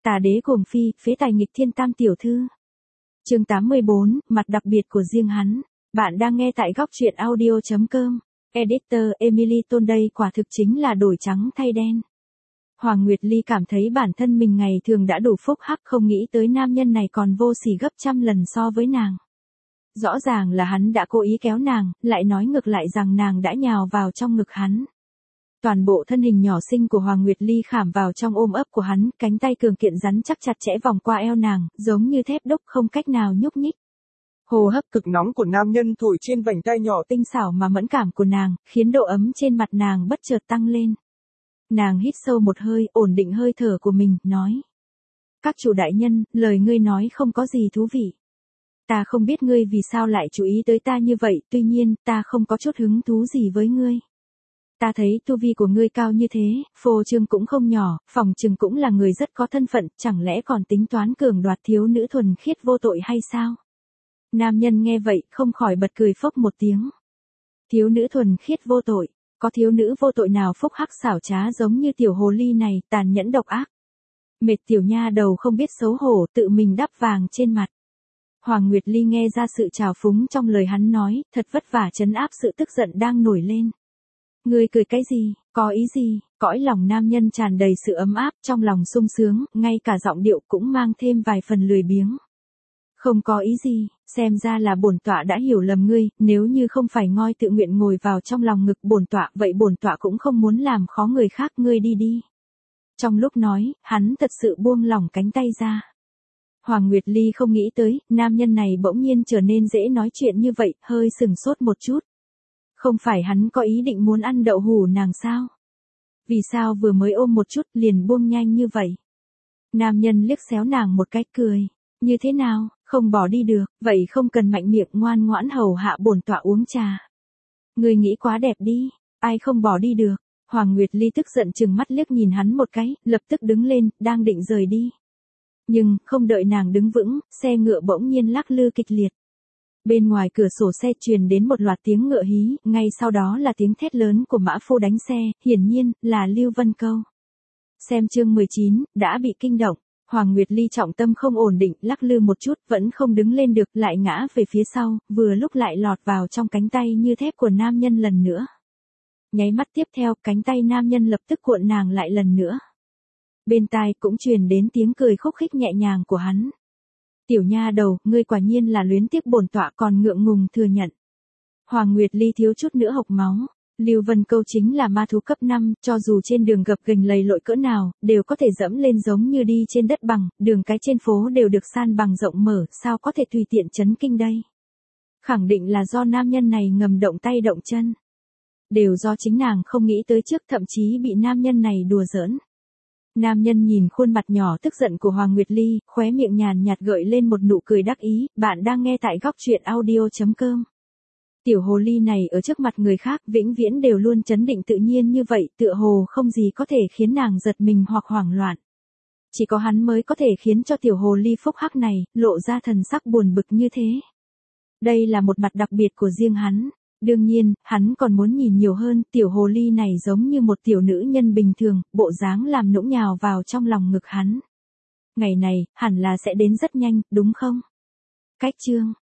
Tà đế cuồng phi, phế tài nghịch thiên tam tiểu thư. Chương 84, mặt đặc biệt của riêng hắn. Bạn đang nghe tại góc truyện audio.com. Editor Emily Tôn đây quả thực chính là đổi trắng thay đen. Hoàng Nguyệt Ly cảm thấy bản thân mình ngày thường đã đủ phúc hắc, không nghĩ tới nam nhân này còn vô sỉ gấp trăm lần so với nàng. Rõ ràng là hắn đã cố ý kéo nàng, lại nói ngược lại rằng nàng đã nhào vào trong ngực hắn. Toàn bộ thân hình nhỏ xinh của Hoàng Nguyệt Ly khảm vào trong ôm ấp của hắn, cánh tay cường kiện rắn chắc chặt chẽ vòng qua eo nàng, giống như thép đúc không cách nào nhúc nhích. Hô hấp cực nóng của nam nhân thổi trên vành tai nhỏ tinh xảo mà mẫn cảm của nàng, khiến độ ấm trên mặt nàng bất chợt tăng lên. Nàng hít sâu một hơi, ổn định hơi thở của mình, nói. Các chủ đại nhân, lời ngươi nói không có gì thú vị. Ta không biết ngươi vì sao lại chú ý tới ta như vậy, tuy nhiên, ta không có chút hứng thú gì với ngươi. Ta thấy tu vi của ngươi cao như thế, phô trương cũng không nhỏ, phòng trừng cũng là người rất có thân phận, chẳng lẽ còn tính toán cường đoạt thiếu nữ thuần khiết vô tội hay sao? Nam nhân nghe vậy, không khỏi bật cười phốc một tiếng. Thiếu nữ thuần khiết vô tội, có thiếu nữ vô tội nào phúc hắc xảo trá giống như tiểu hồ ly này, tàn nhẫn độc ác. Mệt tiểu nha đầu không biết xấu hổ, tự mình đắp vàng trên mặt. Hoàng Nguyệt Ly nghe ra sự trào phúng trong lời hắn nói, thật vất vả trấn áp sự tức giận đang nổi lên. Ngươi cười cái gì, có ý gì? Cõi lòng nam nhân tràn đầy sự ấm áp, trong lòng sung sướng, ngay cả giọng điệu cũng mang thêm vài phần lười biếng. Không có ý gì, xem ra là bổn tọa đã hiểu lầm ngươi, nếu như không phải ngoi tự nguyện ngồi vào trong lòng ngực bổn tọa, vậy bổn tọa cũng không muốn làm khó người khác, ngươi đi đi. Trong lúc nói, hắn thật sự buông lỏng cánh tay ra. Hoàng Nguyệt Ly không nghĩ tới, nam nhân này bỗng nhiên trở nên dễ nói chuyện như vậy, hơi sừng sốt một chút. Không phải hắn có ý định muốn ăn đậu hủ nàng sao? Vì sao vừa mới ôm một chút liền buông nhanh như vậy? Nam nhân liếc xéo nàng một cái cười. Như thế nào, không bỏ đi được, vậy không cần mạnh miệng ngoan ngoãn hầu hạ bổn tọa uống trà. Người nghĩ quá đẹp đi, ai không bỏ đi được? Hoàng Nguyệt Ly tức giận chừng mắt liếc nhìn hắn một cái, lập tức đứng lên, đang định rời đi. Nhưng, không đợi nàng đứng vững, xe ngựa bỗng nhiên lắc lư kịch liệt. Bên ngoài cửa sổ xe truyền đến một loạt tiếng ngựa hí, ngay sau đó là tiếng thét lớn của mã phu đánh xe, hiển nhiên, là Lưu Vân Câu. Xem chương 19, đã bị kinh động, Hoàng Nguyệt Ly trọng tâm không ổn định, lắc lư một chút, vẫn không đứng lên được, lại ngã về phía sau, vừa lúc lại lọt vào trong cánh tay như thép của nam nhân lần nữa. Nháy mắt tiếp theo, cánh tay nam nhân lập tức cuộn nàng lại lần nữa. Bên tai cũng truyền đến tiếng cười khúc khích nhẹ nhàng của hắn. Tiểu nha đầu, ngươi quả nhiên là luyến tiếc bổn tọa, còn ngượng ngùng thừa nhận. Hoàng Nguyệt Ly thiếu chút nữa hộc máu. Lưu Vân Câu chính là ma thú cấp 5, cho dù trên đường gập ghềnh lầy lội cỡ nào, đều có thể dẫm lên giống như đi trên đất bằng, đường cái trên phố đều được san bằng rộng mở, sao có thể tùy tiện chấn kinh đây? Khẳng định là do nam nhân này ngầm động tay động chân. Đều do chính nàng không nghĩ tới trước, thậm chí bị nam nhân này đùa giỡn. Nam nhân nhìn khuôn mặt nhỏ tức giận của Hoàng Nguyệt Ly, khóe miệng nhàn nhạt gợi lên một nụ cười đắc ý, bạn đang nghe tại góc truyện audio.com. Tiểu hồ ly này ở trước mặt người khác vĩnh viễn đều luôn trấn định tự nhiên như vậy, tựa hồ không gì có thể khiến nàng giật mình hoặc hoảng loạn. Chỉ có hắn mới có thể khiến cho tiểu hồ ly phúc hắc này, lộ ra thần sắc buồn bực như thế. Đây là một mặt đặc biệt của riêng hắn. Đương nhiên, hắn còn muốn nhìn nhiều hơn, tiểu hồ ly này giống như một tiểu nữ nhân bình thường, bộ dáng làm nũng nhào vào trong lòng ngực hắn. Ngày này, hẳn là sẽ đến rất nhanh, đúng không? Cách chương